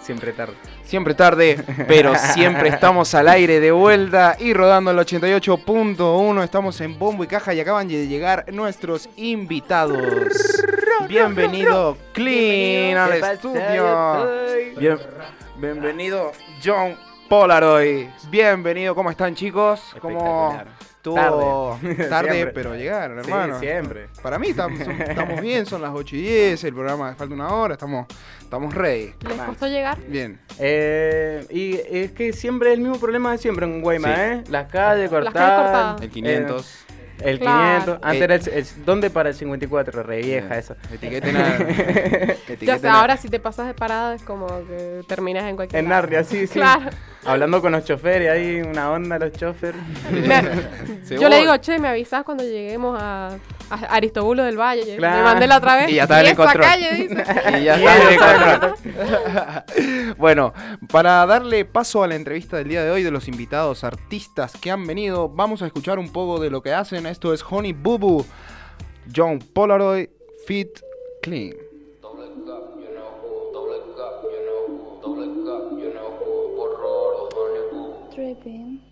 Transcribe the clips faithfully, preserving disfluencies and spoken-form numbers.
Siempre tarde. Siempre tarde, pero siempre estamos al aire de vuelta y rodando el ochenta y ocho punto uno. Estamos en Bombo y Caja y acaban de llegar nuestros invitados. Bienvenido, Clean, al estudio. Bien, bienvenido, John Polaroid. Bienvenido, ¿cómo están, chicos? ¿Cómo estuvo? Tarde, tarde pero llegaron, hermano. Sí, siempre. Para mí estamos, estamos bien, son las ocho y diez, el programa falta una hora, estamos, estamos ready. ¿Les costó llegar? Bien. Eh, y es que siempre el mismo problema de siempre en Guaymas, Sí. ¿eh? Las calles cortadas. Las calles cortadas. El quinientos. Eh, el Claro. quinientos. Antes Eh. era el, el- ¿dónde para el cincuenta y cuatro? Re vieja eso. Etiqueten a... Ya sé, ahora si te pasas de parada es como que terminas en cualquier En lado. Narnia, sí, sí. Claro. Hablando con los choferes, ahí una onda los choferes. Me- yo le digo, che, me avisás cuando lleguemos a, a Aristóbulo del Valle. Claro. Me mandé la otra vez. Y ya está en el esa control. calle, dice. Y ya está en el control. Bueno, para darle paso a la entrevista del día de hoy de los invitados artistas que han venido, vamos a escuchar un poco de lo que hacen. Esto es Honey Boo Boo, John Polaroid, Fit Clean. Double cup, you know who. Double cup, you know who. Double cup, you know who. Porro, honey boo. Dripping.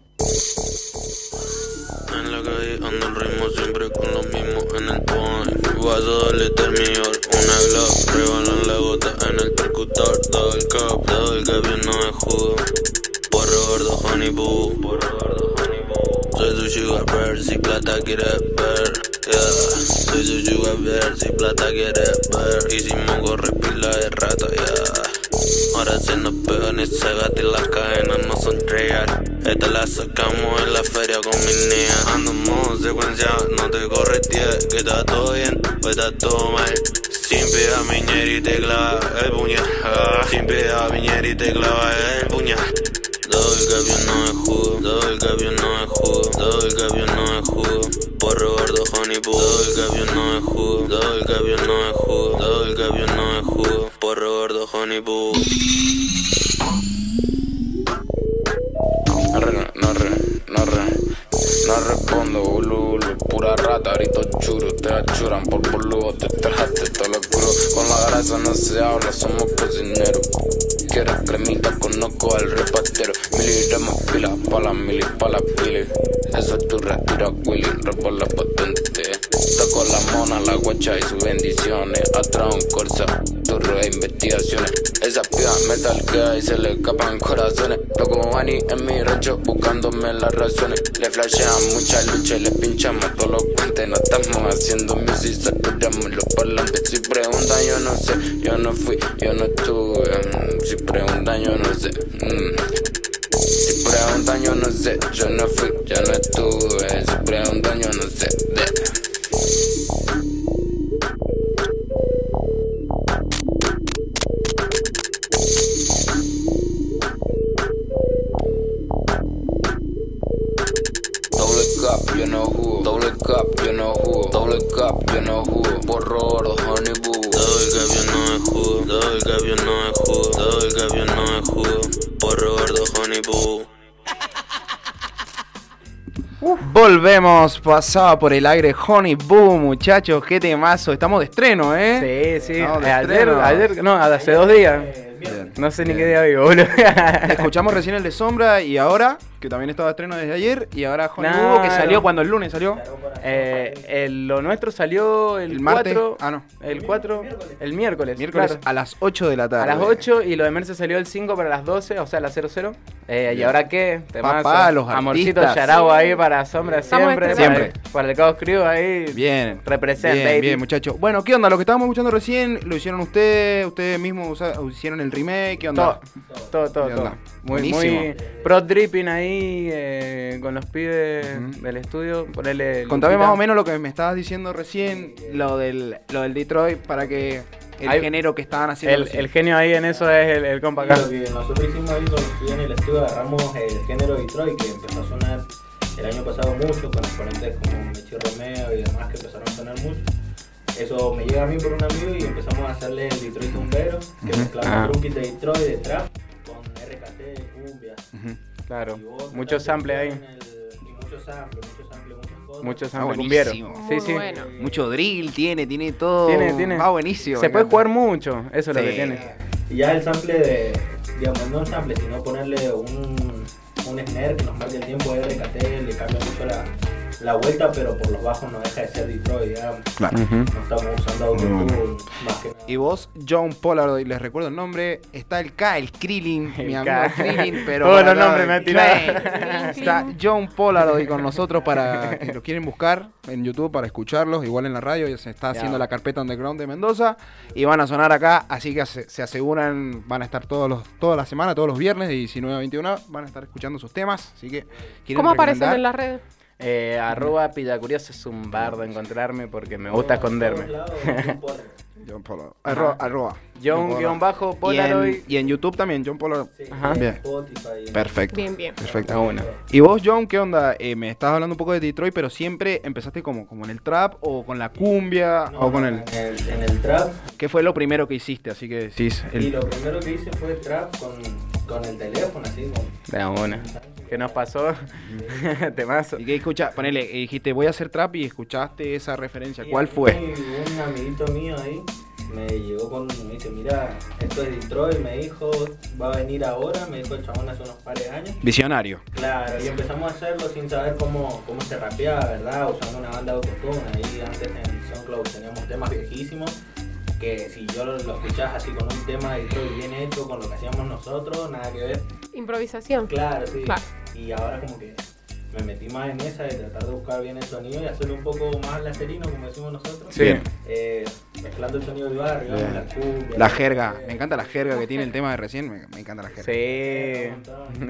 En la calle ando el ritmo siempre con lo mismo en el point. Vas a darle terminal, una glock, rebalan la gota en el percutor. Double cup, double cup, yo no me jugo. Porro gordo, honey boo. Porro gordo, honey boo. Soy su sugar bear, si plata quieres ver. Yeah. Soy su sugar bear, si plata quieres ver. Y si mongo repila de rato, yeah. Ahora se nos pegan esa gata y las cadenas no son real. Esta la sacamos en la feria con mis niñas. Ando en modo secuencia, no te corretees, que está todo bien o está todo mal. Sin pega miñera y te clava el puñal. Ah, sin pega miñera y te clava el puñal. Todo el cambio no es jugo, todo el cambio no es jugo, todo el cambio no es jugo. Porro gordo, honey boo. Todo el cambio no es jugo, todo el cambio no es jugo, todo el cambio no es jugo. Porro gordo, honey boo. No re, no re, no re, no respondo, ulu, ulu, pura rata, grito churu, te achuran por boludo, te trajaste todo lo crudo, con la grasa no se habla, somos cocineros, quieres cremita, conozco al repostero, miligramos pila, pa' la mili, pa' la pili, eso es tu retira, Willy, robo la potente, toco la mona, la guacha y sus bendiciones, atrás un corsa, turro de investigaciones, esa piba metal que y se le escapan corazones, toco Bani en mi rancho buscándome las razones, le flashean mucha lucha y le pinchamos todos los cuentes, no estamos haciendo music, saturamos los parlantes, si preguntan yo no sé, yo no fui, yo no estuve, mm, si preguntan yo no sé, mm. Si preguntan yo no sé, yo no fui, yo no estuve, si preguntan yo no sé, de. Double cup, you know who. Double cup, you know who. Double cup, you know who. Porro gordo, honey boo. Double cup, you know es jugo. Double cup, you know es jugo. Double cup, you know es jugo. Porro gordo, honey boo. Volvemos, pasaba por el aire Honey Boo, muchachos, qué temazo. Estamos de estreno, ¿eh? Sí, sí. No, de Eh, ayer, estreno. ayer, no, hace dos días. Bien. No sé ni qué día vivo, boludo. Escuchamos recién el de Sombra y ahora, que también estaba de estreno desde ayer, y ahora Honey No, Boo, que salió no. cuando el lunes salió. Eh, el- lo nuestro salió el, El martes. cuatro. Ah, no. El cuatro. El miércoles. Miércoles claro. a las ocho de la tarde. A las ocho y lo de Merce salió el cinco para las doce, o sea, las cero cero. Eh, ¿Y ahora qué? Temazo. Papá, los Amorcito artistas. Yarao ahí para Sombra Estamos siempre. estrenados. Para el, para el Caos Crew ahí. Bien. Represent, bien, baby. bien, muchachos. Bueno, ¿qué onda? Lo que estábamos escuchando recién, lo hicieron ustedes, ustedes mismos usa- hicieron el remake, ¿qué onda? Todo, todo, todo. ¿Qué todo. onda? Muy, Buenísimo. muy pro dripping ahí eh, con los pibes Ujú. del estudio. Ponerle Contame Lupita. más o menos lo que me estabas diciendo recién, lo del, lo del Detroit, para que el Ahí- género que estaban haciendo El, recién. el genio ahí en eso es el, el compa acá. Lo que nosotros hicimos ahí con los en el estudio, agarramos el género Detroit, que empezó a sonar el año pasado mucho, con exponentes como Mechi Romeo y demás que empezaron a sonar mucho. Eso me llega a mí por un amigo y empezamos a hacerle el Detroit tumbero, que mezclamos Ah. truquis de Detroit, de trap, con R K T, cumbia. Ujú. Claro, y voz, muchos samples ahí. en el- Y muchos samples, muchos samples, muchas cosas. Muchos Ah, samples cumbieros. buenísimo. Sí, Muy sí. bueno. Mucho drill tiene, tiene todo. Tiene, tiene. Ah, buenísimo. Se me puede encanta. jugar mucho, eso es lo Sí. que tiene. Y ya el sample de, digamos, no un sample, sino ponerle un, un snare que nos marque el tiempo R K T, le cambia mucho la, la vuelta, pero por los bajos no deja de ser Detroit, digamos. Claro. No estamos usando autotune más que nada. Y vos, John Pollard, les recuerdo el nombre, está el K, el Krillin, El mi K. amigo Krillin, pero... Todos para los acá, nombres me ha tirado. Clay. Está John Pollard hoy con nosotros para que lo quieren buscar en YouTube para escucharlos, igual en la radio, ya se está haciendo Ya. la carpeta underground de Mendoza y van a sonar acá, así que se, se aseguran, van a estar todos los, toda la semana, todos los viernes de diecinueve a veintiuno, van a estar escuchando sus temas, así que... ¿quieren ¿Cómo aparecen recomendar? en las redes? Eh, arroba Pillacurioso es un bardo encontrarme porque me gusta esconderme. Por todos lados, John Pollard. John Pollard. Arroba. arroba. John-bajo Y Polaroid. en, y en YouTube también, John Pollard. Sí, Ajá. en Bien. Spotify, en- Perfecto. Bien, bien. Perfecto. Ah, bueno. ¿Y vos, John, qué onda? Eh, me estabas hablando un poco de Detroit, pero siempre empezaste como, como en el trap o con la cumbia No, o con no, el... en el... En el trap, ¿Qué fue lo primero que hiciste? Así que decís... y El... lo primero que hice fue trap con, con el teléfono, así, con... De la buena. ¿Qué nos pasó? Temazo. ¿Y qué escuchás? Ponele, eh, dijiste voy a hacer trap y escuchaste esa referencia. Y ¿Cuál a mí fue? Un amiguito mío ahí me llegó con, me dice, mira, esto es Detroit, me dijo, va a venir ahora, me dijo el chabón hace unos pares de años. Visionario. Claro, y empezamos a hacerlo sin saber cómo, cómo se rapeaba, ¿verdad? Usando una banda de autotune. Ahí antes en SoundCloud teníamos temas viejísimos que si yo lo, lo escuchás así con un tema de Detroit bien hecho, con lo que hacíamos nosotros, nada que ver. Improvisación. Claro, sí. Claro. Y ahora como que me metí más en esa de tratar de buscar bien el sonido y hacerlo un poco más lacerino, como decimos nosotros. Sí. Bien. Eh, mezclando el sonido del barrio, Bien. la cumbia. La jerga. Me encanta la jerga que tiene el tema de recién. Me, me encanta la jerga. Sí.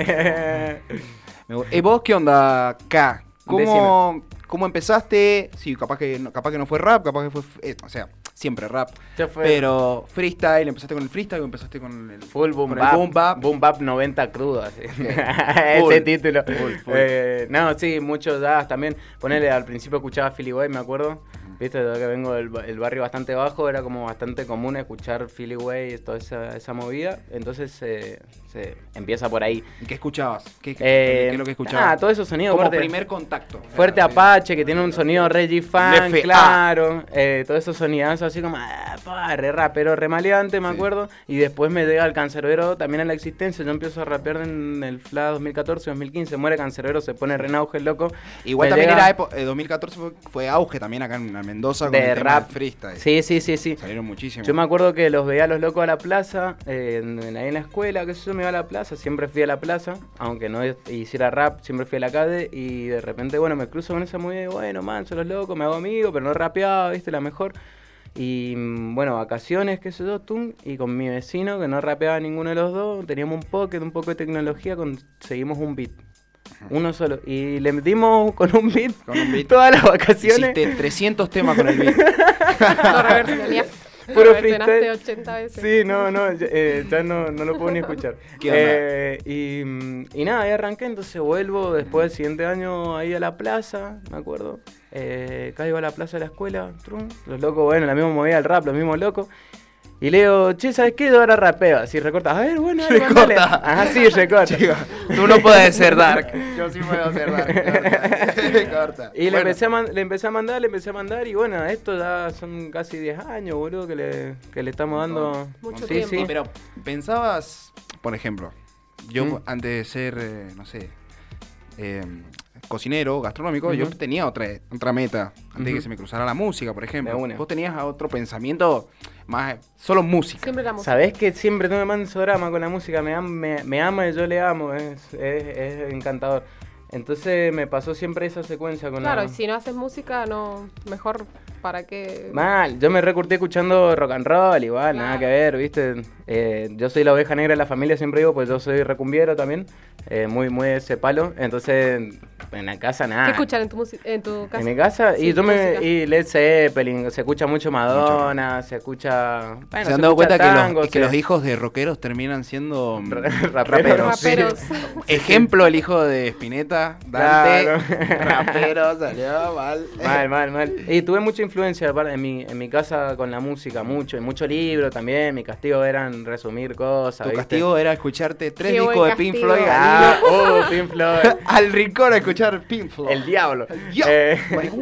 Me gu- ¿Y vos qué onda, K? ¿Cómo, ¿Cómo empezaste? Sí, capaz que, no, capaz que no fue rap, capaz que fue... eh, o sea, siempre rap. Ya fue. Pero freestyle, ¿empezaste con el freestyle o empezaste con el... Full boom con el bap, boom bap? boom bap noventa crudo, así. Full. Ese título. Full, full. Eh, no, sí, muchos jazz también. Ponele, al principio escuchaba Philly Way, me acuerdo. Viste, yo que vengo del ba- el barrio bastante bajo, era como bastante común escuchar Philly Way y toda esa, esa movida. Entonces eh, se empieza por ahí. ¿Y qué escuchabas? ¿Qué, qué- Eh, qué es lo que escuchabas? Ah, todo esos sonidos. Como fuerte- primer contacto. Fuerte Claro, sí. Apache, que tiene un sonido re G-Funk, F A. claro. Eh, todos esos sonidazos así como, ah, pa, re rapero, re maleante, me Sí. acuerdo. Y después me llega el Cancerbero también en la existencia. Yo empiezo a rapear en el F L A dos mil catorce, dos mil quince. Muere Cancerbero, se pone re en auge el loco. Igual Me también llega era época, eh, dos mil catorce fue, fue auge también acá en Mendoza con de el tema rap. del freestyle. Sí, sí, sí, sí. Salieron muchísimo. Yo me acuerdo que los veía a los locos a la plaza, eh, en, en- ahí en la escuela, qué sé yo, me iba a la plaza, siempre fui a la plaza, aunque no hiciera rap, siempre fui a la calle y de repente, bueno, me cruzo con esa movida y bueno, man, son los locos, me hago amigo, pero no rapeaba, viste, la mejor. Y mm, bueno, vacaciones, qué sé yo, tum, y con mi vecino, que no rapeaba ninguno de los dos, teníamos un pocket, un poco de tecnología, conseguimos un beat. Uno solo. Y le metimos con un beat, Con un beat. todas las vacaciones. Hiciste trescientos temas con el beat. Lo reversionarías. Puro Lo reversionaste freestyle. ochenta veces. Sí, no, no, ya, eh, ya no, no lo puedo ni escuchar. ¿Qué onda? Eh, y, mm, y nada, ahí arranqué, entonces vuelvo después del siguiente año ahí a la plaza, me acuerdo. Eh, caigo a la plaza de la escuela, trum, los locos, bueno, la misma movida del rap, los mismos locos. Y le digo, che, ¿sabes qué? Yo ahora rapeo. Así recorta. A ver, bueno, dale, mandale. Ajá, sí, recorta. Tú no puedes ser dark. Yo sí puedo ser dark. Corta. Y le, Bueno, empecé a man- le empecé a mandar, le empecé a mandar y bueno, esto ya son casi diez años, boludo, que le, que le estamos dando. Mucho sí, tiempo. sí. Pero pensabas, por ejemplo, yo Mm. antes de ser, eh, no sé, eh, cocinero, gastronómico, yo Ujú. tenía otra, otra meta. Antes de que Ujú. se me cruzara la música, por ejemplo. De una. Vos tenías otro pensamiento más, solo música. Siempre la música. Sabés que siempre no me manso drama con la música, me, am- me, me ama y yo le amo, es, es, es encantador. Entonces me pasó siempre esa secuencia con Claro, la... y si no haces música, no, mejor para qué. Mal, yo me recurtí escuchando rock and roll, igual, Claro. nada que ver, ¿viste? Eh, yo soy la oveja negra de la familia, siempre digo, pues yo soy recumbiero también, eh, muy, muy de ese palo, entonces en la casa nada. ¿Qué escuchan en tu, musi- en tu casa? En mi casa, Sí, y yo me, música. y Led Zeppelin, se escucha mucho Madonna, se escucha... Bueno, ¿Se han dado escucha cuenta que, tango, los, que se- los hijos de rockeros terminan siendo mm, Ra- raperos? raperos, sí. Raperos. Ejemplo, el hijo de Spinetta, Dante, Claro. rapero, salió mal. Mal, mal, mal. Y tuve mucha influencia aparte, en mi, en mi casa con la música, mucho, y mucho libro también. Mi castigo eran resumir cosas. Tu ¿viste? castigo era escucharte tres Qué discos buen de Pink castigo. Floyd Ah, al hilo. oh, Pink Floyd. Al rincón a escuchar Pink Floyd. El diablo. Ya, Eh, marihuayo.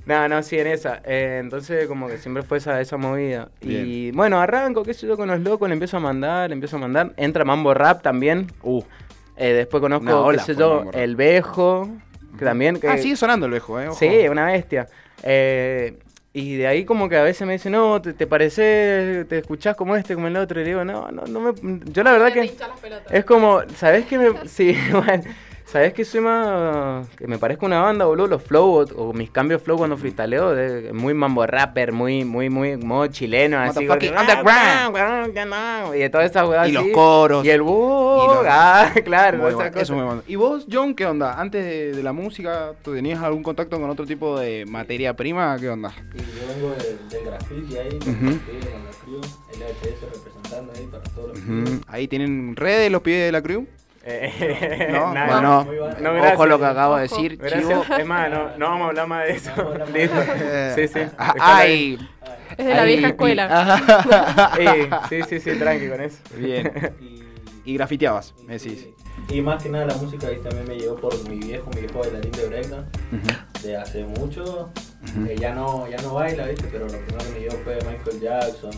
No, no, sí, en esa. Eh, entonces, como que siempre fue esa, esa movida. Bien. Y bueno, arranco, qué sé yo, con los locos, le empiezo a mandar, le empiezo a mandar. Entra Mambo Rap también. Uh. Eh, después Una conozco, ola qué sé fue yo, Mambo Rap. El Bejo, que también. Que, Ah, sigue sonando el viejo, ¿eh? Ojo. sí, una bestia. Eh, y de ahí como que a veces me dicen, no, te, te pareces, te escuchás como este, como el otro. Y le digo, no, no, no me... Yo la verdad Te que... hincha las pelotas. Es como, ¿sabés que me...? Sí, bueno, ¿sabés que soy más... que me parezco una banda, boludo? Los flow o, o mis cambios flow cuando freestaleo, de, muy mambo rapper, muy, muy, muy modo chileno, así. Motherfucking porque, underground. Y de todas esas weas Y así. los coros. Y el buh, Y los- ah, claro, Muy esas bueno, cosas. eso me manda. ¿Y vos, John, qué onda? Antes de, de la música, ¿tú tenías algún contacto con otro tipo de materia prima? ¿Qué onda? Y yo vengo del, del graffiti ahí, con Ujú. los pibes, con la crew, L H S representando ahí para todos los pibes. Ujú. Ahí tienen redes los pibes de la crew. Eh, No, nada, bueno, muy barato. no, ojo gracias. lo que acabo de Ojo. decir, Gracias. chivo. Es más, no, no vamos a hablar más de eso. No vamos a hablar más Listo. Eh, Sí, sí. ah, Dejalo ahí. Ay, Es de la ay, vieja y- escuela. Ajá. Sí, sí, sí, sí, tranqui con eso. Bien. Y, Y grafiteabas, me decís. y, y más que nada la música ahí también me llegó por mi viejo, mi viejo bailarín de breakdance, Ujú. de hace mucho. Ujú. Eh, ya no ya no baila, ¿viste? Pero lo primero que me llegó fue Michael Jackson.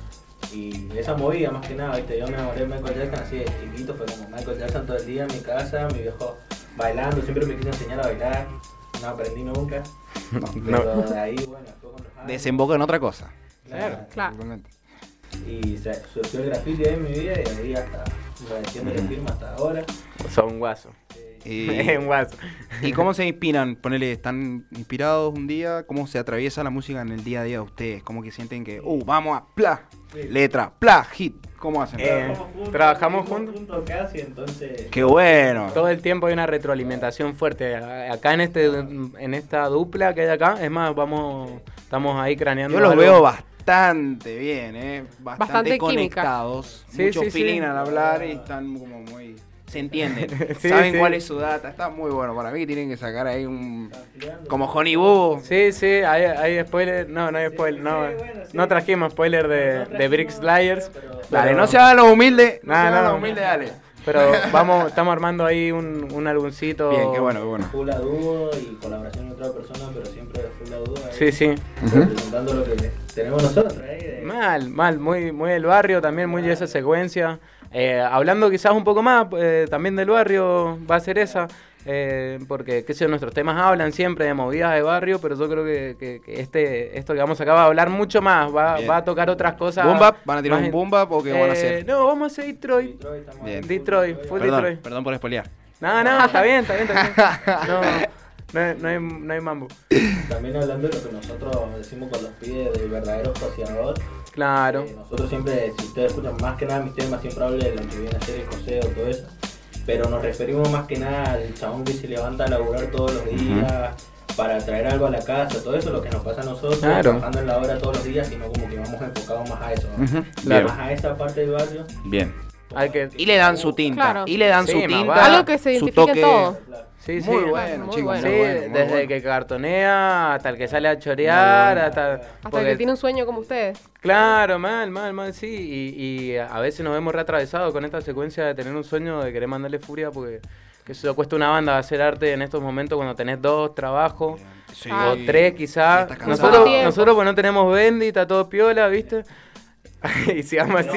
Y esa movida más que nada, ¿viste? Yo me enamoré de Michael Jackson así de chiquito, fue como Michael Jackson todo el día en mi casa, mi viejo bailando, siempre me quise enseñar a bailar, no aprendí nunca. Pero de ahí, bueno, fue con los años. Desemboca en otra cosa. Claro. Claro. Totalmente. Y se surgió el graffiti ahí en mi vida y de ahí hasta metiéndole firma hasta ahora. Son un guaso. Y, un guaso. ¿Y cómo se inspiran? Ponele, ¿están inspirados un día? ¿Cómo se atraviesa la música en el día a día de ustedes? ¿Cómo que sienten que, uh, vamos a, pla, Sí. letra, pla, hit? ¿Cómo hacen? Eh, trabajamos juntos. casi, entonces. ¡Qué bueno! Todo el tiempo hay una retroalimentación fuerte. A- Acá en este en esta dupla que hay acá, es más, vamos estamos ahí craneando. Yo los algo. veo bastante bien, ¿eh? Bastante, Bastante química. conectados. Sí, mucho sí, sí. feeling al hablar y están como muy... Se entienden. Sí, Saben sí. cuál es su data. Está muy bueno. Para mí que tienen que sacar ahí un... Como Honey Boo. Sí, sí, hay, hay spoiler. No, no hay spoiler. No, sí, bueno, sí. no trajimos spoiler de, de Bricks Liars. Dale, pero- no se hagan los humildes. No Nah, se hagan no. los humildes, dale. Pero vamos, estamos armando ahí un, un álbumcito. Bien, qué bueno, qué bueno. Full a dúo y colaboración con otra persona, pero siempre full a dúo. ahí, Sí, sí. Representando lo que tenemos nosotros ahí. de- Mal, mal, muy, muy del barrio, también muy de esa secuencia. Eh, hablando quizás un poco más, eh, también del barrio, va a ser esa. Eh, porque, qué sé yo, nuestros temas hablan siempre de movidas de barrio, pero yo creo que, que- que este esto que vamos a acá va a hablar mucho más, va, Bien. va a tocar otras cosas. ¿Boom bap? ¿Van a tirar más un en- boom bap o qué van a Eh, hacer? No, vamos a hacer Detroit. Detroit, estamos Bien. ahí, full Detroit, full Perdón, Detroit. perdón por espolear. No, no, está bien, está bien, está bien. No, no, hay, no, hay, no hay mambo. También hablando de lo que nosotros decimos con los pibes del verdadero joseador. Claro. Eh, nosotros siempre, si ustedes escuchan más que nada mis temas, siempre hablo de lo que viene a ser el joseo, todo eso. Pero nos referimos más que nada al chabón que se levanta a laburar todos los días para traer algo a la casa, todo eso, lo que nos pasa a nosotros, Claro. trabajando en la obra todos los días, sino como que vamos enfocados más a eso, ¿no? Ujú, claro. Más a esa parte del barrio. Bien. Hay que... Y le dan su tinta. Claro. Y le dan Sí, su más tinta. vale. Algo que se su identifique toque. todo. Sí, sí. Muy bueno, Muy chicos. bueno. Sí, muy bueno, muy desde bueno. que cartonea hasta el que sale a chorear, hasta... Hasta porque- que tiene un sueño como ustedes. Claro, mal, mal, mal, sí. Y, y a veces nos vemos reatravesados con esta secuencia de tener un sueño de querer mandarle furia porque que eso cuesta una banda hacer arte en estos momentos cuando tenés dos trabajos Sí. Ah. o tres Y quizás. estás cansado. Nosotros, Tiempo. nosotros pues no tenemos Bendy, está todo piola, ¿viste? Y sigamos así.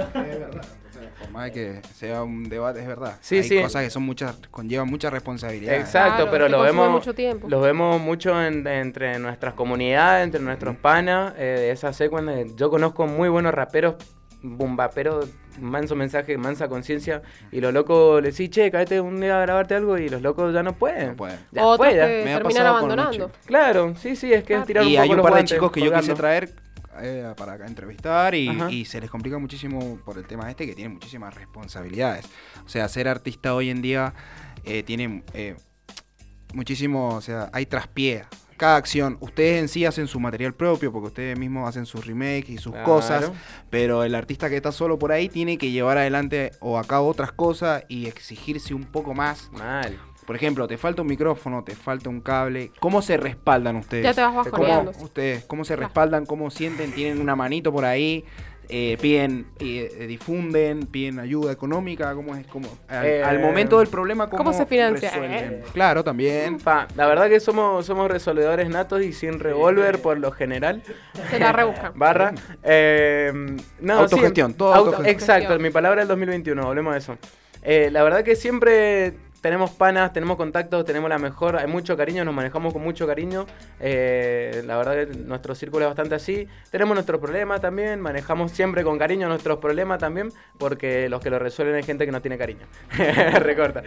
Por más que sea un debate, es verdad. Sí, Hay sí. cosas que son muchas, conllevan mucha responsabilidad. Exacto, Claro, pero te lo consume vemos, mucho tiempo. los vemos mucho en- entre nuestras comunidades, entre nuestros panas, eh, de esa secuencia. Yo conozco muy buenos raperos, bombaperos, manso mensaje, mansa conciencia, y los locos les decís, che, caete un día a grabarte algo, y los locos ya no pueden. No pueden. Ya Otros fue, ya. que Me ha terminan pasado con abandonando. Lucho. Claro, sí, sí, es que es tirar un Y poco hay un los par de guantes, chicos que yo quise colgando. traer eh, para acá entrevistar y, Ajá. y se les complica muchísimo por el tema este que tienen muchísimas responsabilidades. O sea, ser artista hoy en día eh, tiene eh, muchísimo, o sea, hay traspié. Cada acción, ustedes en sí hacen su material propio porque ustedes mismos hacen sus remakes y sus Claro. cosas, pero el artista que está solo por ahí tiene que llevar adelante o a cabo otras cosas y exigirse un poco más. Mal. Por ejemplo, te falta un micrófono, te falta un cable. ¿Cómo se respaldan ustedes? Ya te vas ¿Cómo bajoneando. ustedes, cómo se Claro. respaldan? ¿Cómo sienten? ¿Tienen una manito por ahí? Eh, piden, eh, difunden, piden ayuda económica, ¿cómo es? ¿Cómo? Al, Eh, al momento del problema, ¿cómo, ¿cómo se financia? resuelven? Eh. Claro, también. Pa, la verdad que somos, somos resolvedores natos y sin revólver por lo general. Se la rebuscan. Barra. Eh, no, Autogestión, sí, todo auto- autogestión. Exacto, mi palabra del dos mil veintiuno, volvemos a eso. Eh, la verdad que siempre tenemos panas, tenemos contactos, tenemos la mejor, hay mucho cariño, nos manejamos con mucho cariño. Eh, la verdad que nuestro círculo es bastante así. Tenemos nuestros problemas también, manejamos siempre con cariño nuestros problemas también, porque los que lo resuelven hay gente que no tiene cariño. Recorta.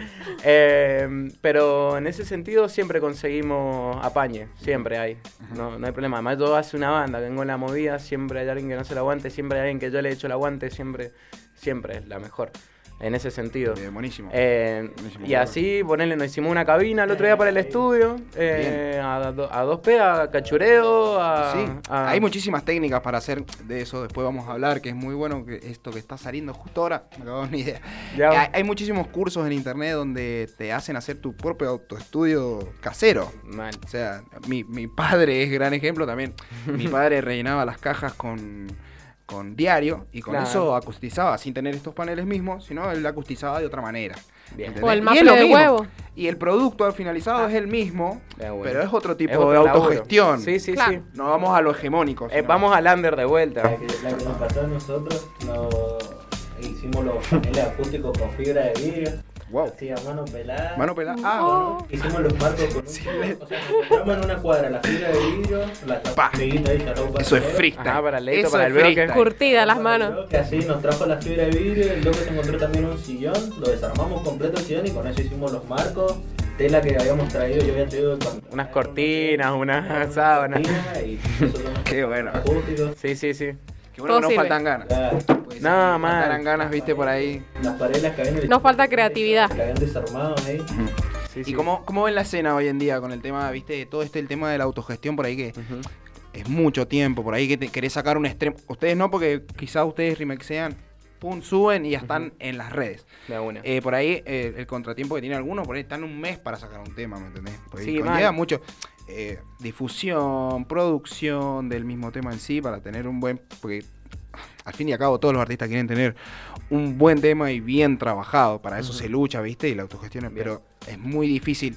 Eh, pero en ese sentido siempre conseguimos apañe, siempre hay. No, no hay problema. Además yo hace una banda, vengo en la movida, siempre hay alguien que no se lo aguante, siempre hay alguien que yo le echo el aguante, siempre, siempre es la mejor. En ese sentido. Eh, buenísimo. Eh, Buenísimo, y así, ponerle, nos hicimos una cabina el otro día para el estudio, eh, a, do- a dos P, a cachureo, a... Sí, a- hay muchísimas técnicas para hacer de eso, después vamos a hablar, que es muy bueno que esto que está saliendo justo ahora, me acabo de dar una idea. Ya. Hay, hay muchísimos cursos en internet donde te hacen hacer tu propio autoestudio casero. Mal. O sea, mi, mi padre es gran ejemplo también. Mi padre rellenaba las cajas con, con diario y con Claro. eso acustizaba sin tener estos paneles mismos, sino él acustizaba de otra manera. Bien. ¿entendés? O el Y maple es lo de mismo. huevo. Y el producto al finalizado es el mismo, Ya, bueno. pero es otro tipo Es otro de laburo. autogestión. Sí, sí, Claro. sí. No vamos a lo hegemónico. Eh, sino- vamos al under de vuelta. La que, la que nos pasó a nosotros, nos hicimos los paneles acústicos con fibra de vidrio. Wow. Así a mano pelada. Mano pelada. Ah, Oh. Hicimos los marcos con un Sí, tubo, le- o sea, nos compramos en una cuadra la fibra de vidrio, la Pa. tapita ahí, charró para eso es el freestyle. Ajá, para el leito, Eso para es el bloque. freestyle. Curtida las manos. Que así nos trajo la fibra de vidrio, el loco se encontró también un sillón, lo desarmamos completo el sillón y con eso hicimos los marcos, tela que habíamos traído, yo había traído con- Unas cortinas, unas sábanas. cortina y eso son Qué bueno. acústicos. Sí, sí, sí. Qué bueno que Todo no sirve. faltan ganas. Claro. Pues, No, si mal. faltaran ganas, viste, por ahí. Las paredes que habían Nos falta creatividad. que habían desarmado ahí. Sí, ¿Y sí. cómo, cómo ven la escena hoy en día con el tema, viste, todo este el tema de la autogestión por ahí que Ujú. es mucho tiempo, por ahí que te, querés sacar un extremo. Ustedes no, porque quizás ustedes remixean, pum, suben y ya están en las redes. De una. Eh, por ahí eh, el contratiempo que tiene algunos, por ahí están un mes para sacar un tema, ¿me entendés? Por ahí Sí, conlleva mal. mucho eh, difusión, producción del mismo tema en sí para tener un buen... Porque al fin y al cabo todos los artistas quieren tener un buen tema y bien trabajado, para eso Ujú. se lucha, ¿viste? Y la autogestión, es- Bien. pero es muy difícil.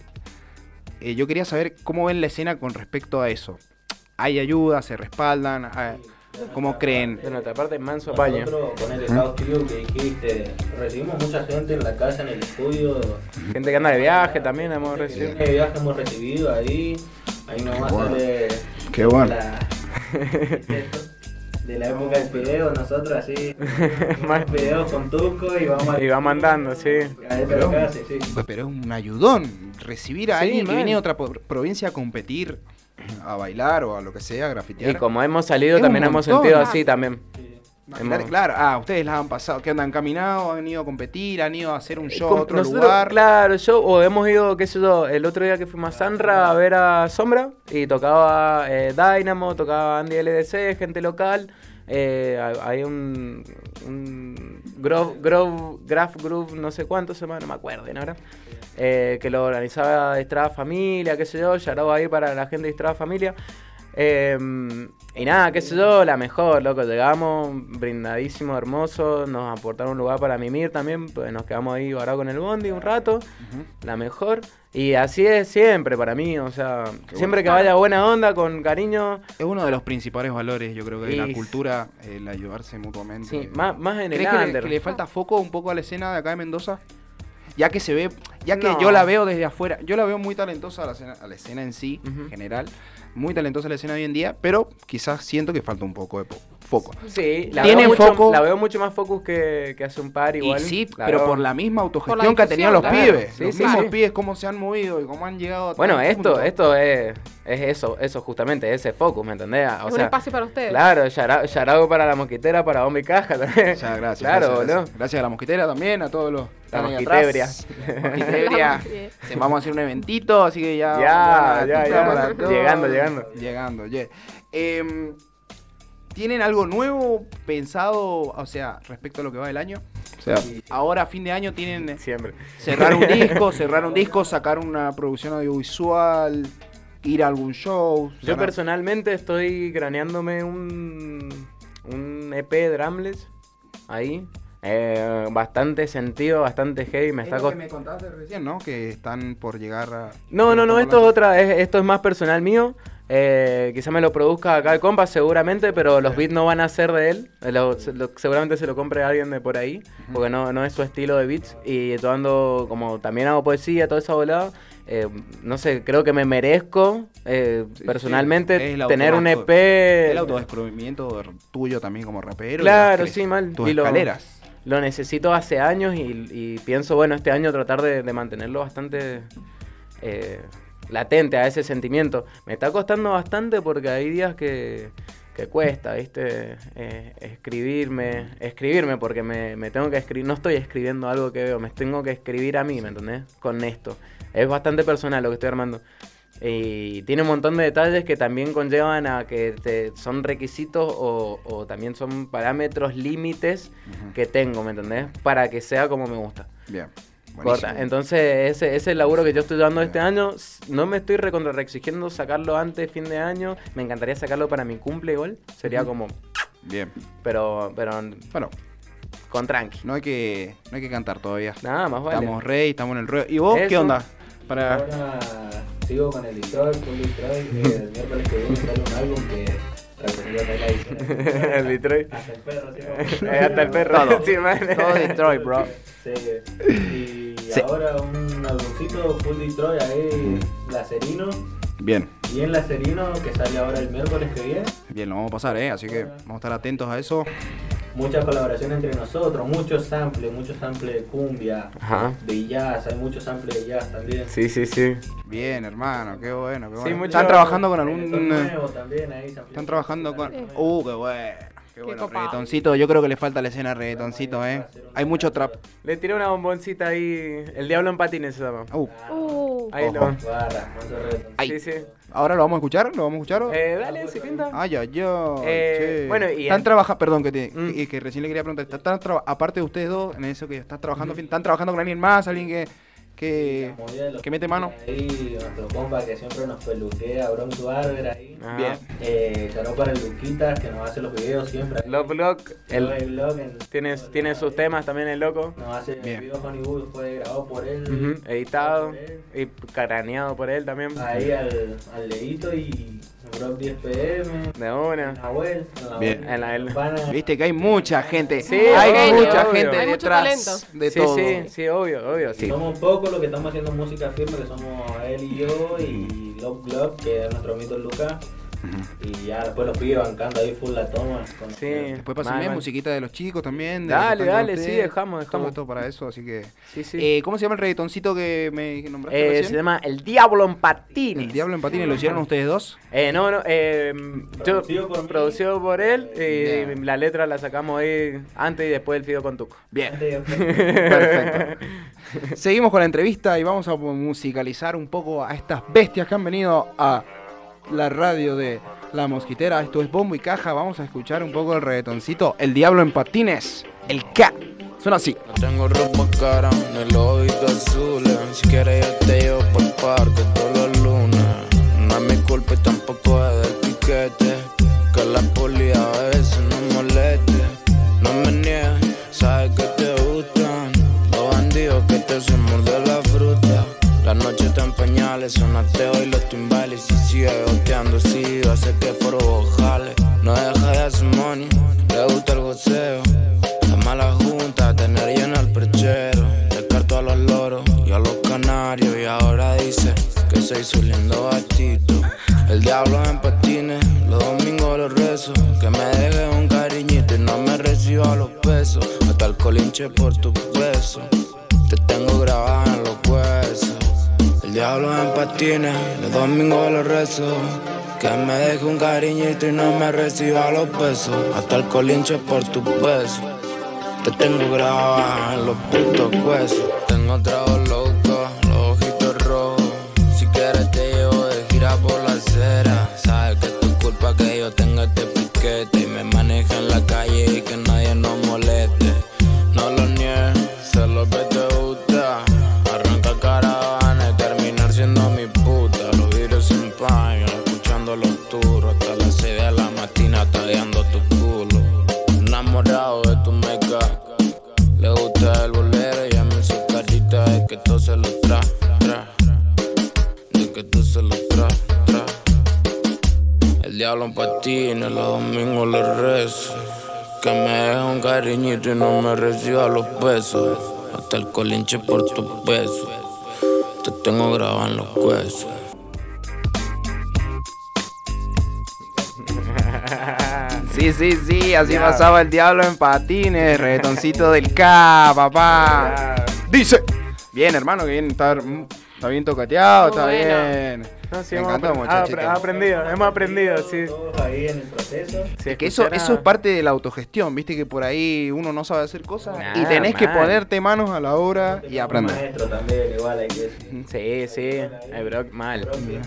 Eh, yo quería saber cómo ven la escena con respecto a eso. ¿Hay ayuda? ¿Se respaldan? Ah, ¿Cómo creen? De nuestra parte, manso apaño. Nosotros con el House Crew que dijiste, recibimos mucha gente en la casa, en el estudio. Gente que anda de viaje también hemos recibido. De viaje hemos recibido ahí. Ahí nomás bueno. sale Qué bueno. la, de la época del video, nosotros así, Más- videos con Tuco y vamos Y va mandando, sí. a ver, Pero- pero casi, sí. Pues, pero es un ayudón recibir a Sí, alguien que man. viene de otra po- provincia a competir, a bailar o a lo que sea, a grafitear. Y como hemos salido, Es también un hemos montón. sentido así también. Ah, hemos- claro, claro. Ah, ustedes las han pasado, que andan caminado, han ido a competir, han ido a hacer un show a Com- otro nosotros, lugar. Claro, yo, o hemos ido, qué sé yo, el otro día que fuimos a Sanra a ver a Sombra y tocaba eh, Dynamo, tocaba Andy L D C, gente local. Eh, hay- hay un, un Grove, Grove, Graph Groove, no sé cuánto se llama, no me acuerdo bien ahora, eh, que lo organizaba Estrada Familia, qué sé yo, yaraba ahí para la gente de Estrada Familia. Eh, y nada, qué sé yo, la mejor, loco, llegamos brindadísimo, hermoso, nos aportaron un lugar para mimir también, pues nos quedamos ahí varados con el bondi un rato, la mejor, y así es siempre para mí, o sea, siempre que vaya buena onda, con cariño, Es uno de los principales valores, yo creo que de la Y- cultura, el ayudarse mutuamente. sí, más, más en el ¿Crees que le, under. que le falta foco un poco a la escena de acá de Mendoza? Ya que se ve, ya que No. yo la veo desde afuera, yo la veo muy talentosa a la escena, a la escena en sí, Ujú. en general, muy talentosa la escena hoy en día, pero quizás siento que falta un poco de po- foco. Sí, la Tiene veo, mucho, foco. la veo mucho más focus que, que hace un par igual. Y sí, la pero veo- por la misma Por autogestión la que han tenido los difusión, claro. pibes. Sí, los sí, mismos sí. pibes, cómo se han movido y cómo han llegado a Bueno, tal esto, punto. esto es, es eso, eso justamente, ese focus, ¿me entendés? O Es un sea, espacio para ustedes. claro, yara- yarao para la mosquitera, para bomba y caja también. O sea, gracias. Claro, gracias, boludo. gracias. Gracias a la mosquitera también, a todos los. que La están ahí mosquitebria. atrás. Mosquitebria. La mosquitebria. Se- Vamos a hacer un eventito, así que ya. Ya, buena ya, gatita ya. para todos. Llegando, llegando. Llegando, yeah. Em, ¿Tienen algo nuevo pensado, o sea, respecto a lo que va del año? O sea, ahora a fin de año tienen Siempre. cerrar un disco, cerrar un disco, sacar una producción audiovisual, ir a algún show. Yo cerrar- personalmente estoy craneándome un, un un E P drumless ahí. Eh, bastante sentido, bastante heavy. Me es está lo cost- que me contaste recién, ¿no? Que están por llegar a... No, no, no, esto es otra, es, esto es más personal mío. Eh, quizá me lo produzca acá el compa seguramente, pero los beats no van a ser de él. Eh, lo- se- lo- seguramente se lo compre alguien de por ahí, porque no, no es su estilo de beats. Y yo ando, como también hago poesía, toda esa volada. Eh, no sé, creo que me merezco eh, Sí, personalmente sí. Es el tener un E autodescu- P. El autodescubrimiento tuyo también como rapero. Claro, y las sí, mal. Tus Y lo- escaleras. Lo necesito hace años y, y pienso, bueno, este año tratar de, de mantenerlo bastante eh, latente a ese sentimiento. Me está costando bastante porque hay días que, que cuesta, ¿viste? Eh, escribirme, escribirme porque me, me tengo que escribir, no estoy escribiendo algo que veo, me tengo que escribir a mí, ¿me entendés? Con esto. Es bastante personal lo que estoy armando. Y tiene un montón de detalles que también conllevan a que te, son requisitos o, o también son parámetros límites Ujú. que tengo, ¿me entendés? Para que sea como me gusta. Bien. Corta. Buenísimo. Entonces, ese, ese es el laburo que yo estoy dando este año. S- No me estoy recontra reexigiendo sacarlo antes de fin de año. Me encantaría sacarlo para mi cumple igual. Sería Ujú. como... Bien. Pero, pero Bueno, con tranqui. no hay que, no hay que cantar todavía. Nada más vale. Estamos rey, estamos en el ruedo. ¿Y vos qué Eso. onda? Para... Ahora sigo con el Detroit, Full Detroit. eh, el miércoles que viene sale un álbum que representa la edición. El Detroit. Hasta el perro, sí. Eh, hasta el perro. Todo. Sí, man. Todo Detroit, bro. Sí. Y Sí. ahora un álbumcito Full Detroit ahí, Lacerino. Bien. Bien Lacerino, que sale ahora el miércoles que viene. Bien, lo vamos a pasar, ¿eh? Así que vamos a estar atentos a eso. Mucha colaboración entre nosotros, muchos samples, muchos samples de cumbia, Ajá. de jazz, hay muchos samples de jazz también. Sí, sí, sí. Bien, hermano, qué bueno, qué Sí, bueno. mucho- ¿Están trabajando con Reggaetón algún...? nuevo también ahí, samples. Están trabajando con... Sí. Uh, qué bueno. Qué bueno, copado. reggaetoncito. Yo creo que le falta la escena reggaetoncito, ¿eh? Hay mucho trap. Le tiré una bomboncita ahí. El diablo en patines se llama. Uh, Uh, Ahí Ojo. lo. Barra, mucho reggaetón. Ay. Sí, sí. ¿ahora lo vamos a escuchar? ¿Lo vamos a escuchar? Eh, dale, si pinta. Ay, ay, ay. Eh, che. bueno, y Están en- trabajando, perdón, que, te- Mm. que, que recién le quería preguntar, ¿están traba- aparte de ustedes dos, en eso que estás trabajando, ¿están trabajando con alguien más? ¿Alguien que, que, La movida de los que mete mano? Ahí, nuestro compa que siempre nos peluquea, Bronx Barber ahí. Ah. Bien. Eh, Charó para el Luquitas, que nos hace los videos siempre. Love Block. El, El, blog en- tiene, tiene sus temas también el loco. Nos hace Bien. el video Honeywood, fue grabado por él. Ujú, editado por él. y craneado por él también. Ahí al, al Leito y Brock diez P M. De una. Nahuel. en la Bien. buena, En la- el pana. Viste que hay mucha gente, Sí, hay obvio, mucha obvio. gente Hay mucho detrás talento. de sí, todo. sí, sí, obvio, obvio, sí. Somos pocos los que estamos haciendo música firme, que somos él y yo y Love Club, que es nuestro amigo Lucas. Y ya después los pibes bancando ahí full la toma. con- Sí. Después Mal, pásenme mal. musiquita de los chicos también. de Dale, los que están con dale, sí, ustedes. dejamos, dejamos. Todo esto para eso, así que... Sí, sí. Eh, ¿Cómo se llama el reggaetoncito que me nombraste Eh, recién? se llama El Diablo en Patines. El Diablo en Patines, ¿lo hicieron ustedes dos? Eh, no, no, eh, yo, Producido por mí. producido por él y Bien. la letra la sacamos ahí antes y después el video con Tuco. Bien. Perfecto. Perfecto. Seguimos con la entrevista y vamos a musicalizar un poco a estas bestias que han venido a la radio de La Mosquitera. Esto es Bombo y Caja. Vamos a escuchar un poco el reggaetoncito. El Diablo en Patines. El K. Suena así. No tengo ropa cara, ni los ojitos azules. Si quieres yo te llevo por el parque todos los lunes. No es mi culpa y tampoco es del piquete. Que la poli a veces no moleste. No me niegues, sabes que te gustan los bandidos que te hacen morder la fruta. La noche está en pañales, son ateos y los timbales. Y sigue goteando, sí, hace que por bojales. No deja de hacer money, le gusta el goceo. La mala junta, tener lleno el perchero. Descarto a los loros y a los canarios. Y ahora dice que se hizo lindo gatito. El diablo en patines, los domingos los rezo. Que me deje un cariñito y no me reciba los pesos. Hasta el colinche por tus besos. Te tengo grabada en los huesos. El diablo en patines, los domingos los rezo. Que me deje un cariñito y no me reciba los besos. Hasta el colinche por tus besos. Te tengo grabada en los putos huesos. Tengo trago loco, los ojitos rojos. Si quieres te llevo de gira por la acera. Sabes que es tu culpa que yo tenga este piquete. Y me maneje en la calle y que nadie nos moleste. No lo niegues, sé lo que te gusta. Arranca caravana y terminar siendo mi puta. Los vidrios sin paño, escuchando los turros. Hasta las seis de la mañana tagueando tu culo. tú se lo tra, tra. De que tú se lo tra, tra. El diablo en patines, los domingos le rezo. Que me deje un cariñito y no me reciba los besos. Hasta el colinche por tus besos. Te tengo grabado en los huesos. Sí, sí, sí, así ya pasaba el diablo en patines, reggaetoncito del K, papá. Ya. Dice. Bien, hermano, que bien, está, está bien tocateado, está bueno. Bien. No, sí, me hemos encantó, muchachito. Hemos aprendido, hemos aprendido, sí. Todos ahí en el proceso. Sí, es que eso, eso es parte de la autogestión, viste que por ahí uno no sabe hacer cosas nah, y tenés man. que ponerte manos a la obra y aprender. Maestro también, igual hay que sí, sí, el Brock mal.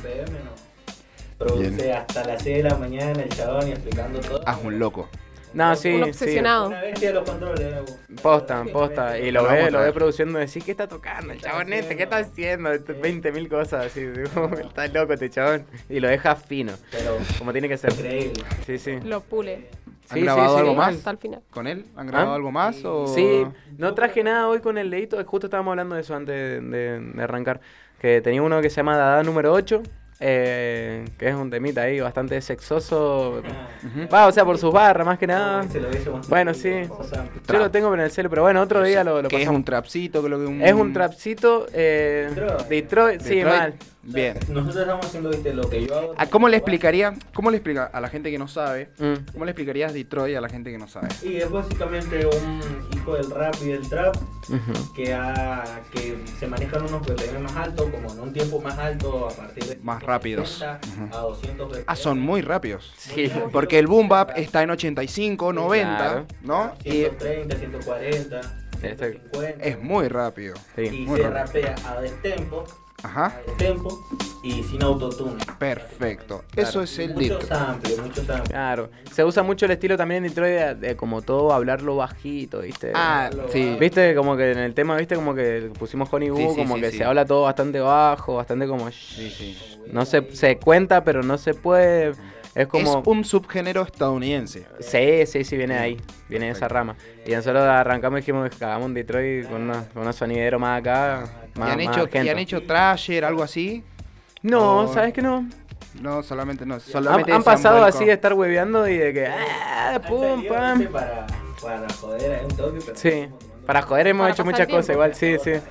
Produce hasta las seis de la mañana el chabón y explicando todo. Ah, un loco. No, sí, un obsesionado. Sí. Una bestia de los controles. Posta, posta. Y lo ve, lo ve produciendo y decís, ¿qué está tocando? El chabón este, ¿qué está haciendo? veinte mil cosas así. Está loco este chabón. Y lo deja fino. Pero como tiene que ser. Increíble. Sí, sí. Lo pule. ¿Han sí, grabado sí, sí, algo sí. más hasta el final. con él? ¿Han grabado ¿Ah? algo más? O... Sí, no traje nada hoy con el dedito. Justo estábamos hablando de eso antes de, de, de arrancar. Que tenía uno que se llama Dada número ocho. Eh, que es un temita ahí bastante sexoso. Uh-huh. Va, o sea, por sus barras más que nada. Bueno, sí. Yo lo tengo en el celu, pero bueno, otro día lo, lo que pasamos. Es un trapcito, creo que un... Es un trapcito eh, Detroit. Detroit, sí, Detroit. mal. O sea, Bien. Nosotros estamos haciendo, viste, lo que yo hago. ¿A ¿Cómo le explicaría, cómo le explica a la gente que no sabe, Mm. cómo le explicarías Detroit a la gente que no sabe? Y es básicamente un hijo del rap y del trap Uh-huh. que, ha, que se manejan unos B P M más altos, como en un tiempo más alto, a partir de Más rápidos. sesenta a doscientos B P M. Ah, son muy rápidos. Sí. Porque el boom bap está en ochenta y cinco, noventa, Claro. ¿no? Y ciento treinta, ciento cuarenta, Este- ciento cincuenta. es muy rápido. Sí. Y muy se rápido. rapea a destempo, Ajá. a destempo y sin autotune. Perfecto. Claro. Eso es el Muchos Detroit. samples, muchos samples. Claro. Se usa mucho el estilo también en Detroit de, de como todo hablarlo bajito, ¿viste? Ah, sí. Viste, como que en el tema, viste, como que pusimos Honey Boo, Sí, sí, como sí, que sí. se habla todo bastante bajo, bastante como... Sí, sí. No se, se cuenta, pero no se puede. Es como... Es un subgénero estadounidense. Sí, sí, sí, viene de ahí, viene de esa rama. Y nosotros arrancamos y dijimos que hagamos un Detroit con unos, con unos sonideros más acá, más, ¿Y han, más hecho, ¿Y argentos. han hecho Thrasher, algo así? No, o- ¿sabes qué no? No, solamente no. Han, Solamente han se han pasado vuelco. así de estar hueveando y de que... ¡Ah, pum, Han salido, pam! viste, Para, para joder a un toque, pero Sí, para joder hemos Para hecho pasar muchas tiempo. cosas igual, sí, sí.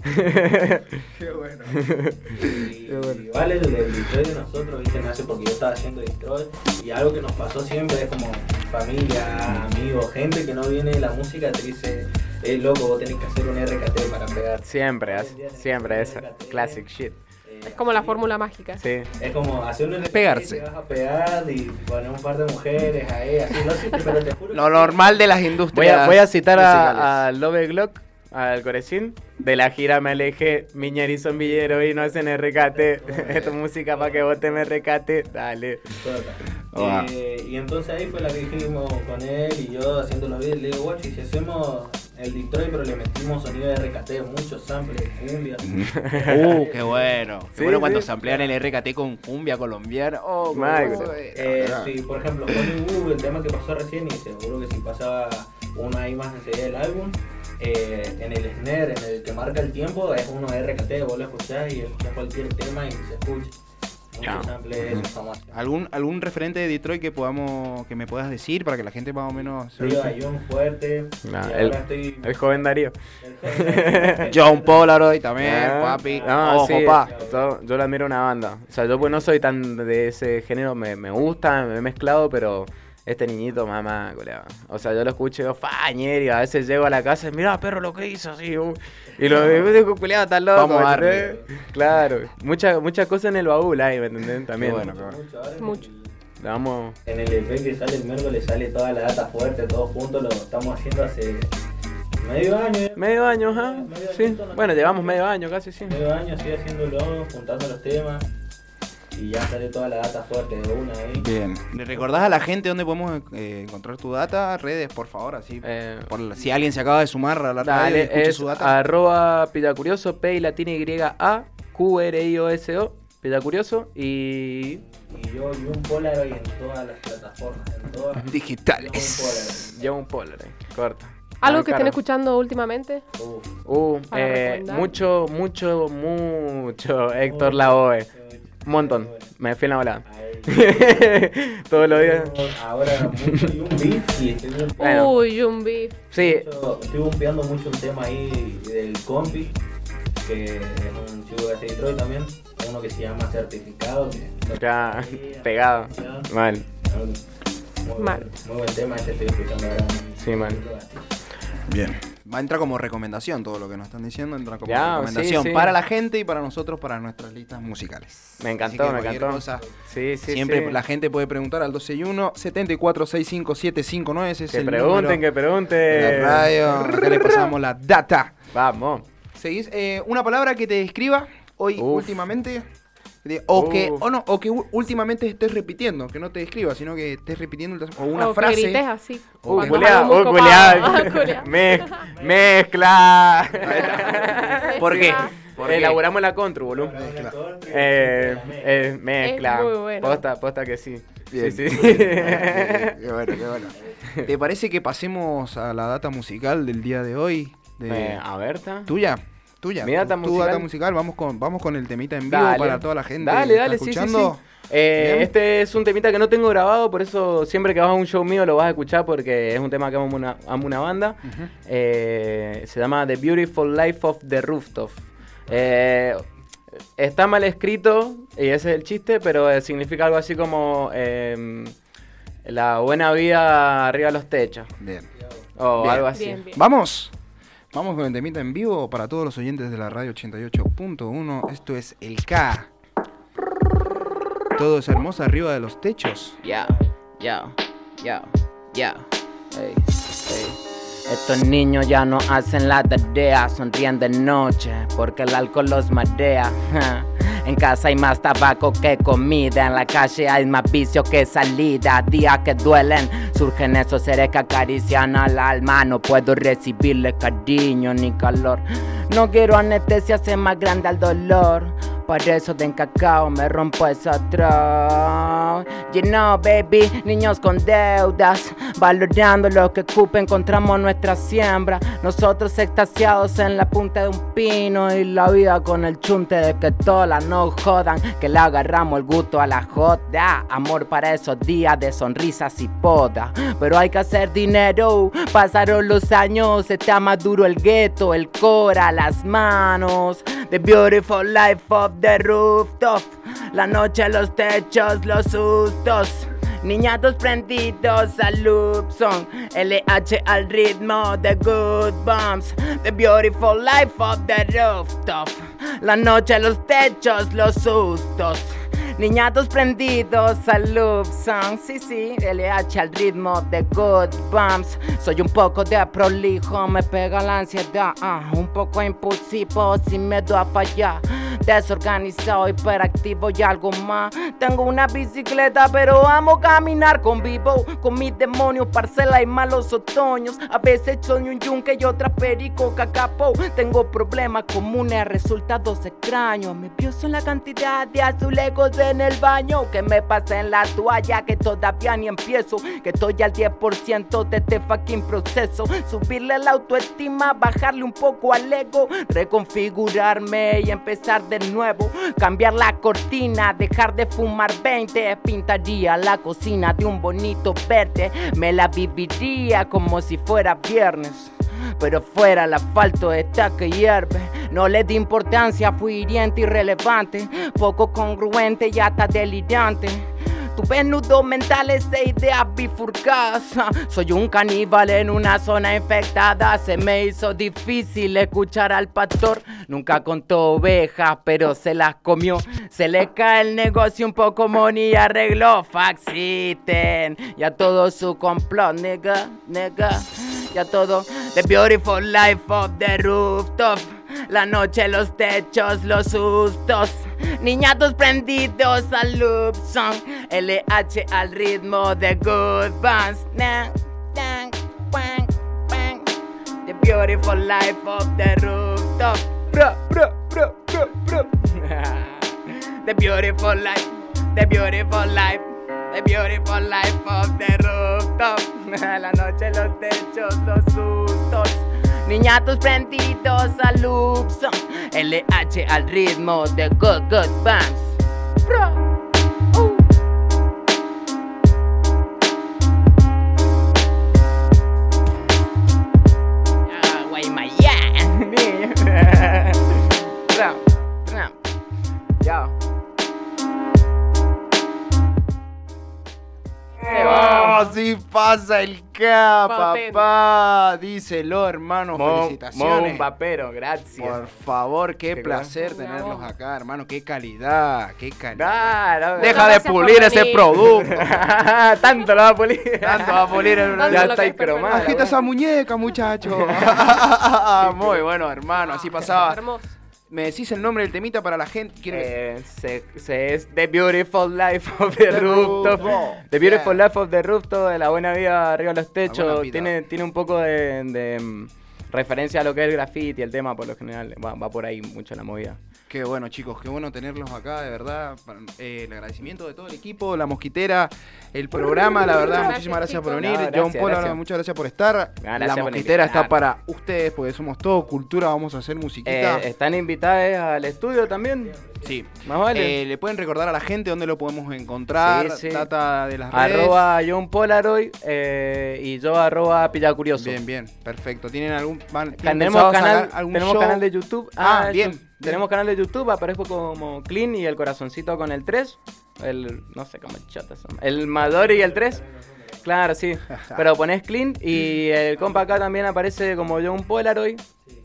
Qué bueno. Y, y vale, el del Detroit de nosotros, viste, nace porque yo estaba haciendo Detroit y algo que nos pasó siempre es como familia, amigos, gente que no viene de la música te dice, eh, loco, vos tenés que hacer un R K T para pegar. Siempre, as- siempre esa, classic shit. Es como la fórmula mágica. Sí. Es como hacer un R K T, Pegarse. te vas a pegar y poner un par de mujeres ahí, así, no sé, pero te juro Lo que- normal de las Voy industrias a, voy a citar musicales. a, a Love Glock, al Corecín, de la gira me alejé, Miñer y Son Villero y no hacen R K T. Esto es música para que vos te me recate, dale. Wow. Eh, y entonces ahí fue la que dijimos con él y yo haciendo los videos. Le digo, guacho, y si hacemos el Detroit, pero le metimos sonido de R K T, muchos samples, cumbia. Uh, qué bueno. Qué Sí, bueno sí. cuando se amplían el R K T con cumbia colombiana. Oh, qué Mal, bueno. Eh, sí, por ejemplo, Hollywood, el tema que pasó recién, y seguro que si pasaba uno ahí más enseguida del álbum, eh, en el snare, en el que marca el tiempo, es uno de R K T, vos lo escuchás y escuchás cualquier tema y se escucha. Ya. Muchos samples, eso estamos haciendo. ¿Algún, ¿Algún referente de Detroit que podamos que me puedas decir para que la gente más o menos se Río ubique? Ayón fuerte, Nah, y el- ahora estoy... El joven Darío. John Polaroid también, Ah, papi. no, Ojo, sí, pa. Yo, yo le admiro una banda. O sea, yo pues no soy tan de ese género, me, me gusta, me he mezclado, pero este niñito, mamá, colega. O sea, yo lo escucho y digo, fañer, y a veces llego a la casa y mira, perro, lo que hizo, así. uh". Y lo digo, culiado, está loco. Vamos a ¿me darle. entendés? Claro, muchas muchas cosas en el baúl ahí, ¿me entendés? También. Qué bueno, qué bueno. Mucho, ahora en Mucho. el- Le vamos... En el E P que sale el miércoles sale toda la data fuerte, todos juntos, lo estamos haciendo hace medio año. ya. Medio año, ajá. Medio Sí. añito, ¿no? Bueno, llevamos medio año casi, sí. Medio año así haciéndolo, juntando los temas y ya sale toda la data fuerte de una ahí. Bien. ¿Le recordás a la gente dónde podemos eh, encontrar tu data? Redes, por favor, así. Eh, Por la- si alguien se acaba de sumar a la radio y Dale, escucha es su data. arroba pillacurioso, P y latina Y A, Q R I O S O, pillacurioso y... Y yo y un Polaroid en todas las plataformas, en todas. Digitales. Yo un Polaroid. Lleva un polar ahí, corta. ¿Algo que Claro. estén escuchando últimamente? Uf, Uh, Para eh, recomendar. mucho, mucho, mucho Héctor Lavoe. Un montón. Me fui en la volada. ahí. Todos los días. Ahora mucho y un beat y estoy muy- Bueno. Uy, un beef. Sí, mucho- estoy bumpeando mucho un tema ahí del compi, que es un chico de Detroit también, uno que se llama Certificado, que ya pegado. Mal. Muy, Mal. buen- muy buen tema, este estoy escuchando ahora. Sí, mal. Bien. Va a entrar como recomendación todo lo que nos están diciendo, entra como Ya, recomendación sí, sí. para la gente y para nosotros, para nuestras listas musicales. Me Así encantó, que me cualquier encantó. cosa, Sí, sí, siempre sí. la gente puede preguntar al dos seis uno, siete cuatro seis cinco siete cinco nueve. Ese es Que el pregunten, número que pregunten. de la radio. Acá le pasamos la data. Vamos. ¿Seguís? Eh, una palabra que te describa hoy Uf. últimamente. De- O que, Uf. o no, o que u- últimamente estés repitiendo, que no te describa, sino que estés repitiendo el- o una o frase. que grites así. Uh, cuando culiao, algo muy uh, copado. culiao. Culiao. Me- Mezcla. ¿Por qué? Mezcla. ¿Por qué? Elaboramos la contru, boludo. Eh, eh, mezcla. Es muy bueno. Posta, posta que sí. Bien. Sí, sí. Qué bueno, qué bueno. ¿Te parece que pasemos a la data musical del día de hoy? De- Eh, a ver, ¿ta? ¿Tuya? ¿Tuya? Mi data tu musical. data musical, vamos con, vamos con el temita en vivo Dale. para toda la gente Dale, que dale, está sí, sí, escuchando. sí. Eh, Bien. este es un temita que no tengo grabado, por eso siempre que vas a un show mío lo vas a escuchar porque es un tema que amo una, amo una banda. Ujú. Eh, se llama The Beautiful Life of the Rooftop. Eh, está mal escrito, y ese es el chiste, pero eh, significa algo así como eh, la buena vida arriba de los techos. Bien. O Bien. algo así. Bien, bien. Vamos. Vamos con el temita en vivo para todos los oyentes de la radio ochenta y ocho punto uno. Esto es el K. Todo es hermoso arriba de los techos. Ya, ya, ya, ya. Ey, ey. Estos niños ya no hacen la tarea, sonríen de noche porque el alcohol los marea. En casa hay más tabaco que comida, en la calle hay más vicio que salida. Días que duelen, surgen esos seres que acarician al alma. No puedo recibirle cariño ni calor. No quiero anestesia, hace más grande al dolor. Por eso de cacao me rompo ese atrás. You know, baby, niños con deudas, valorando lo que cupe, encontramos nuestra siembra. Nosotros extasiados en la punta de un pino y la vida con el chunte de que todas no jodan, que le agarramos el gusto a la joda. Amor para esos días de sonrisas y poda, pero hay que hacer dinero. Pasaron los años, está más duro el gueto, el cora, las manos. The beautiful life of the rooftop, la noche, los techos, los sustos. Niñatos prendidos al loop song, L H al ritmo de good bombs. The beautiful life of the rooftop, la noche, los techos, los sustos. Niñatos prendidos al loop song, sí, sí, L H al ritmo de good bombs. Soy un poco de prolijo, me pega la ansiedad, uh, un poco impulsivo, sin miedo a fallar. Desorganizado, hiperactivo y algo más. Tengo una bicicleta pero amo caminar. Convivo con mis demonios, parcela y malos otoños. A veces soy un yunque y otra perico cacapo. Tengo problemas comunes, resultados extraños. Me pienso en la cantidad de azulejos en el baño, que me pasé en la toalla, que todavía ni empiezo, que estoy al diez por ciento de este fucking proceso. Subirle la autoestima, bajarle un poco al ego, reconfigurarme y empezar de nuevo. Cambiar la cortina, dejar de fumar veinte. Pintaría la cocina de un bonito verde. Me la viviría como si fuera viernes, pero fuera el asfalto está que hierve. No le di importancia, fui hiriente, irrelevante, poco congruente y hasta delirante. Tuve nudos mentales e ideas bifurcadas. Soy un caníbal en una zona infectada. Se me hizo difícil escuchar al pastor. Nunca contó ovejas, pero se las comió. Se le cae el negocio un poco money y arregló Faxiten. Ya todo su complot, nigga, nigga. Ya todo. The beautiful life of the rooftop, la noche, los techos, los sustos. Niñatos prendidos al loop song, L H al ritmo de good bands. Nah, nah, bang, bang. The beautiful life of the rooftop. Bro, bro, bro, bro, bro. The beautiful life, the beautiful life, the beautiful life of the rooftop. rooftop. La noche, los techos, los sustos. Niñatos prendidos al loops. L H al ritmo de Good Good Bands. Bro. Uh. Ah, Guaymallén. Bro. Bro. Yo. Oh, sí pasa el K, Potente. papá. Díselo, hermano. Mo- Felicitaciones. Mo, papero, gracias. Por favor, qué, Qué placer gran- tenerlos acá, hermano. Qué calidad, qué calidad. Claro, Deja de Gracias por pulir ese venir. producto. Tanto lo va a pulir. Tanto va a pulir el Tanto Ya lo está que ahí es perfecto. cromado. Agita esa muñeca, muchacho. Muy bueno, hermano. Así pasaba. Hermoso. ¿Me decís el nombre del temita para la gente? ¿Quién es? Eh, se, se es The Beautiful Life of the Rooftop. Rooftop. The Beautiful Yeah. Life of the Rooftop, de la buena vida arriba de los buena techos. vida. Tiene, tiene un poco de, de, mm, referencia a lo que es el graffiti, el tema por lo general. Va, va por ahí mucho la movida. Qué bueno, chicos, qué bueno tenerlos acá, de verdad. Para- eh, el agradecimiento de todo el equipo, la mosquitera, el programa, la verdad, Muchas muchísimas gracias gracias, por chicos. venir. No, John gracias, Paul, gracias. muchas gracias por estar. gracias la por mosquitera está invitar. para ustedes, porque somos todo cultura, vamos a hacer musiquita. Eh, ¿Están invitados al estudio también? sí. Más vale. Eh, ¿Le pueden recordar a la gente dónde lo podemos encontrar? Sí, sí. Tata de las redes. Arroba John Polaroid eh, y yo arroba Pillacurioso. Bien, bien, perfecto. ¿Tienen algún van, tienen Tenemos, pensado canal, sacar algún tenemos show? canal de YouTube. Ah, eso. bien, bien. Tenemos canal de YouTube, aparezco como Clean y el corazoncito con el tres. El, no sé cómo chotas son. El Madori y el tres. Claro, sí. Pero pones Clean y el compa acá también aparece como John Polaroid.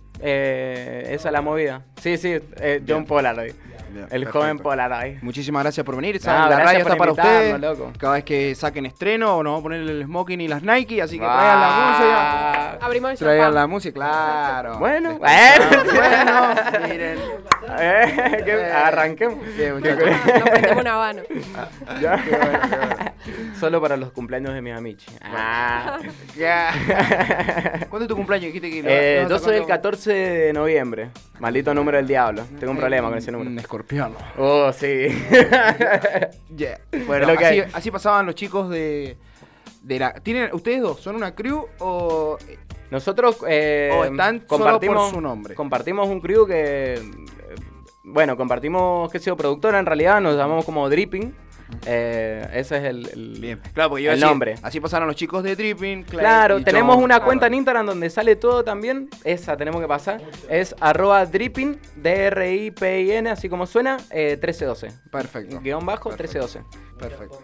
Eh, esa es la movida. Sí, sí, eh, John Bien. Polaroid. Bien, El perfecto. joven Polaroid. Muchísimas gracias por venir. No, Saben, la gracias radio por está para invitarnos, ustedes. loco. Cada vez que saquen estreno, nos vamos a poner el smoking y las Nike, así que traigan la música. Ah, Abrimos el Traigan champán. la música, claro. Bueno, Después- bueno. bueno, miren. Eh, que Eh. arranquemos. Sí, muchachos. Nos prendemos un habano. Ya. Solo para los cumpleaños de mis amichi. Ah. Ya. ¿Cuándo es tu cumpleaños? Dijiste que lo- Eh, lo vas yo a soy el sacar catorce de noviembre. Maldito número del diablo. Tengo un problema con ese Un número. escorpión. Oh, sí. Yeah. Bueno, Es lo que así, hay. así pasaban los chicos de, de la... ¿Tienen, ¿Ustedes dos son una crew o...? Nosotros eh, O están solo compartimos, por su nombre. compartimos un crew que... eh, Bueno, compartimos, qué sé yo, productora en realidad. Nos llamamos como Dripping. Eh, ese es el... el- Bien, claro, porque yo El decía, nombre. así pasaron los chicos de Dripping. Clay Claro, y tenemos John. una cuenta en Instagram donde sale todo también. Esa tenemos que pasar. Es arroba dripping, D R I P I N, así como suena, eh, trece doce. Perfecto. Guión bajo, Perfecto. trece doce. Perfecto.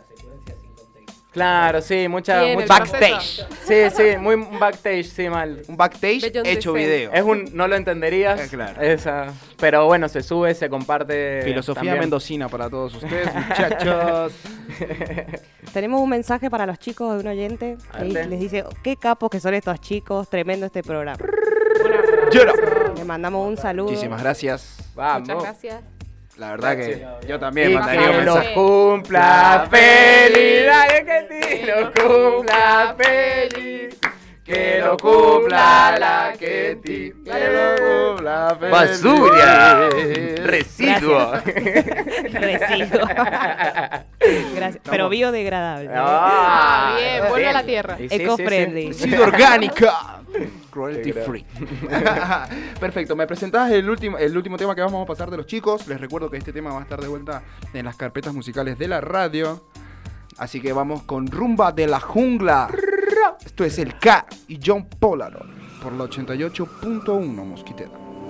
Claro, sí, mucha, Bien, el mucha proceso. Sí, sí, muy backstage, sí, mal. Un backstage Bellón hecho de video. Es un, no lo entenderías. Eh, claro. Esa, pero bueno, se sube, se comparte. Filosofía también. mendocina para todos ustedes, muchachos. Tenemos un mensaje para los chicos de un oyente que Adelante. les dice, qué capos que son estos chicos, tremendo este programa. Llora. Le mandamos un saludo. Muchísimas gracias. Vamos. Muchas gracias. La verdad que yo también Y mandaría un que mensaje. los cumpla feliz. Ay, que ti lo cumpla feliz. Que lo cumpla la que ti. Que lo cumpla feliz. Basura. Residuo. Residuo. Gracias. Pero biodegradable. Ah, bien, vuelve a la tierra. Y sí, sí, sí. Eco-friendly. Residuo orgánica. Cruelty Qué free. Perfecto, me presentás el último, el último tema que vamos a pasar de los chicos. Les recuerdo que este tema va a estar de vuelta en las carpetas musicales de la radio. Así que vamos con Rumba de la Jungla. Esto es el K y John Polaroid por la ochenta y ocho punto uno Mosquitera.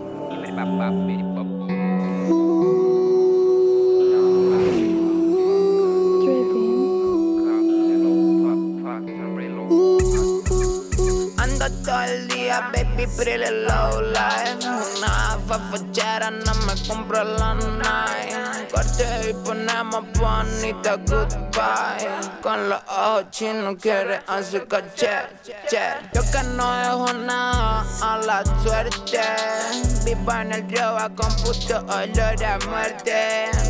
Ando todo el día, baby, pretty low life. Una fafachera, no me compro la night. Corte y ponemos bonita goodbye. Con los ojos chinos quiere hacer caché, che. Yo que no dejo nada a la suerte. Vivo en el río con puto olor a muerte.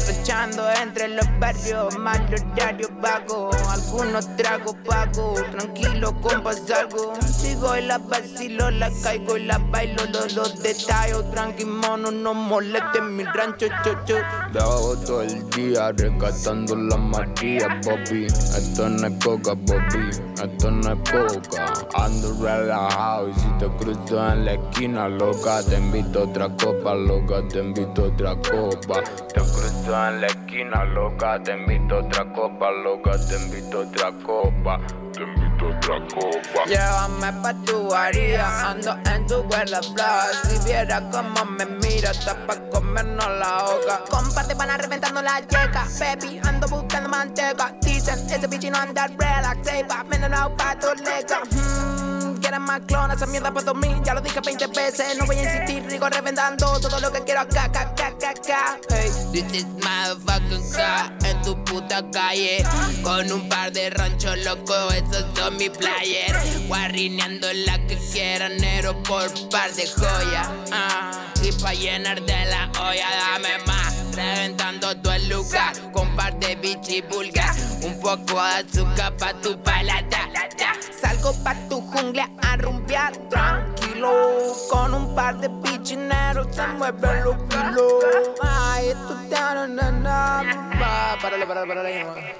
fechando entre los barrios, mal horario vago, algunos tragos pagos, tranquilo compa salgo, sigo y la vacilo, la caigo y la bailo, todos los detalles, tranqui mono, no moleste mi rancho, chocho. Trabajo todo el día rescatando la María, papi. Esto no es coca, papi, esto no es coca. Ando relajado y si te cruzo en la esquina, loca, te invito a otra copa, loca, te invito a otra copa. Te cruzo en la esquina, loca, te invito a otra copa, loca, te invito a otra copa. Te invito a otra copa. Llévame pa' tu haría, ando en tu guarda plaza. Si viera cómo me mira, está pa' comernos la boca. Comparte van a reventando la yeca, baby, ando buscando manteca. Dicen, ese bicho no anda relax, ey, va, me no pa' tu lega. Hmm, quieren más clona, esa mierda pa' dormir, ya lo dije veinte veces. No voy a insistir, rico reventando todo lo que quiero acá, acá, acá, acá, acá. Hey, this is motherfucking car, en tu puta calle, con un par de ranchos locos, esos son mis players. Guarrineando la que quieran, negro por par de joyas. Uh, y pa' llenar de la olla, dame más. Reventando todo el lugar, con par de bichi vulgar. Un poco de azúcar pa' tu paladar. Salgo pa' tu jungla a rumbear tranquilo, con un par de pichineros se mueven los kilos. Ay, esto está na na na. Párale, párale, párale.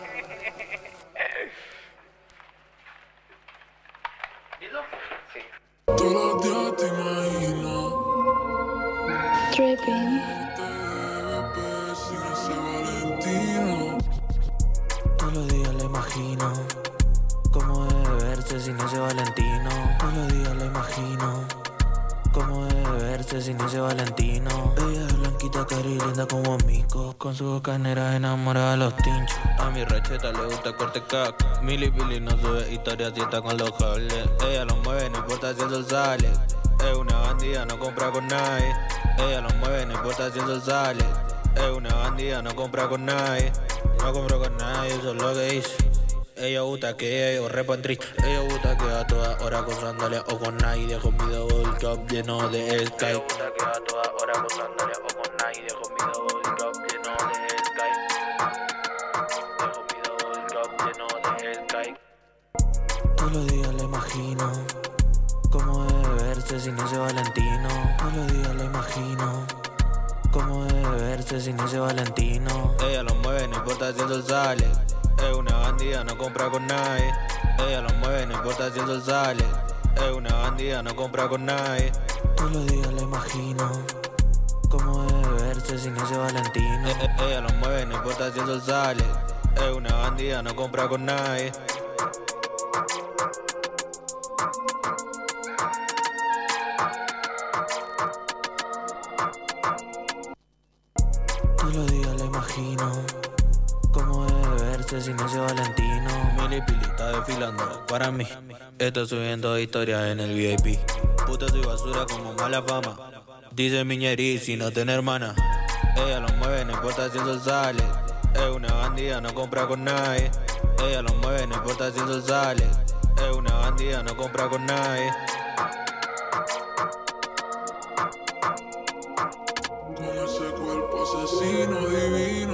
Todos los días te imagino Tripping. sin ese Valentino. Todos los días la imagino cómo debe verse sin ese Valentino. Todos los días la imagino cómo debe verse sin ese Valentino. Ella es blanquita, cara y linda como mico, con su boca negra enamorada de los tinchos. A mi racheta le gusta corte caca. Mili Pili no sube historias si está con los cables. Ella lo mueve, no importa si el sol sale. Es una bandida, no compra con nadie. Ella lo mueve, no importa si el sol sale. Es una bandida, no compra con nadie. No compro con nadie, eso es lo que dice. Ella gusta que ella repa en triste. Ella gusta que a todas horas con sandalias o con nadie. Dejo mi double cup lleno de Sky. Ella gusta que a todas horas con sandalias o con nadie. Dejo mi double cup lleno de Sky. Dejo mi double cup lleno de Sky. Todos los días la imagino cómo debe verse sin ese Valentino. Todos los días la imagino cómo debe verse sin ese Valentino. Ella lo mueve, no importa si el sol sale. Es una bandida, no compra con nadie. Ella lo mueve, no importa si el sol sale. Es una bandida, no compra con nadie. Todos los días la imagino cómo debe verse sin ese Valentino. Eh, eh, ella lo mueve, no importa si el sol sale. Es una bandida, no compra con nadie. Todos los días la imagino cómo debe verse sin ese Valentino. Mili Pili está desfilando para mí. Estoy subiendo historias en el V I P. Puta soy basura como mala fama. Dice Miñeri si no tiene hermana. Ella lo mueve, no importa si el sol sale. Es una bandida, no compra con nadie. Ella lo mueve, no importa si el sol sale. Es una bandida, no compra con nadie. Con ese cuerpo asesino divino.